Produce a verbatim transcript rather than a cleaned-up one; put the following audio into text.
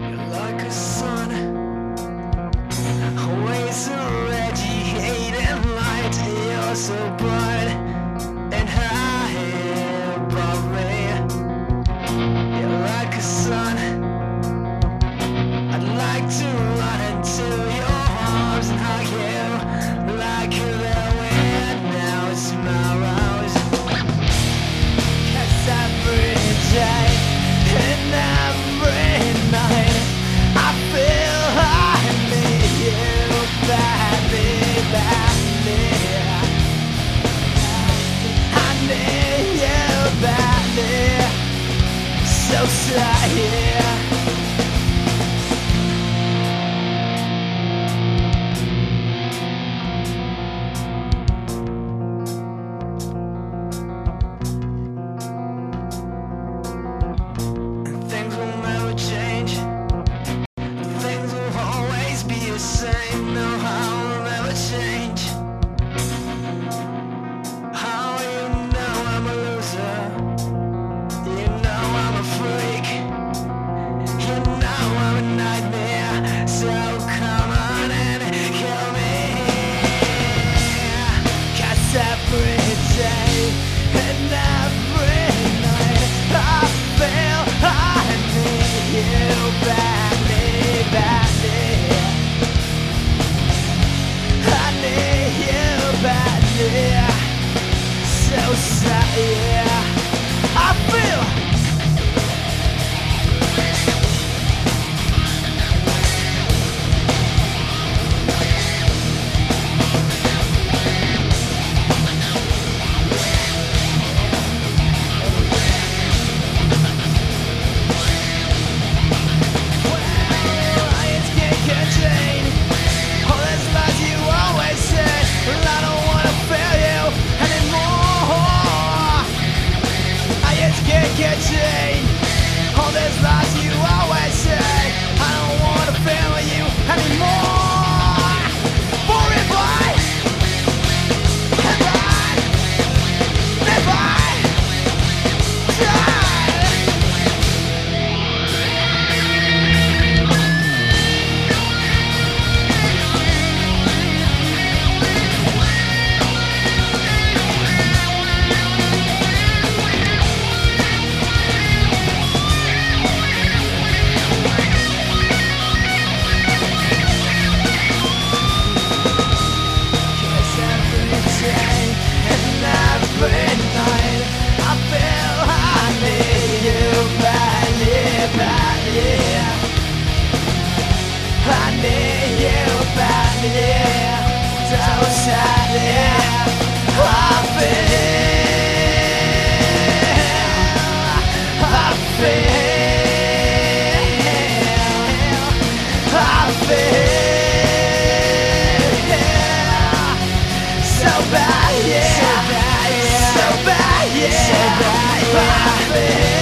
You're like a sun, always a radiating light. You're so bright and high above me. You're like a sun, I'd like to run into your arms and hug you like the wind now is tomorrow's. 'Cause every day and every night I feel I need you badly, badly. I need you badly, so sad. Things will never change. Things will always be the same. No, I will never change. How you know I'm a loser? You know I'm a freak. You know I'm a nightmare. So come on and kill me. 'Cause every day and every night I feel I need you badly, badly. I need you badly, so sad. I feel all these lies you always say. I don't wanna feel you anymore. For if I, if I, if I die, so bad, yeah. So bad, yeah. So bad, yeah.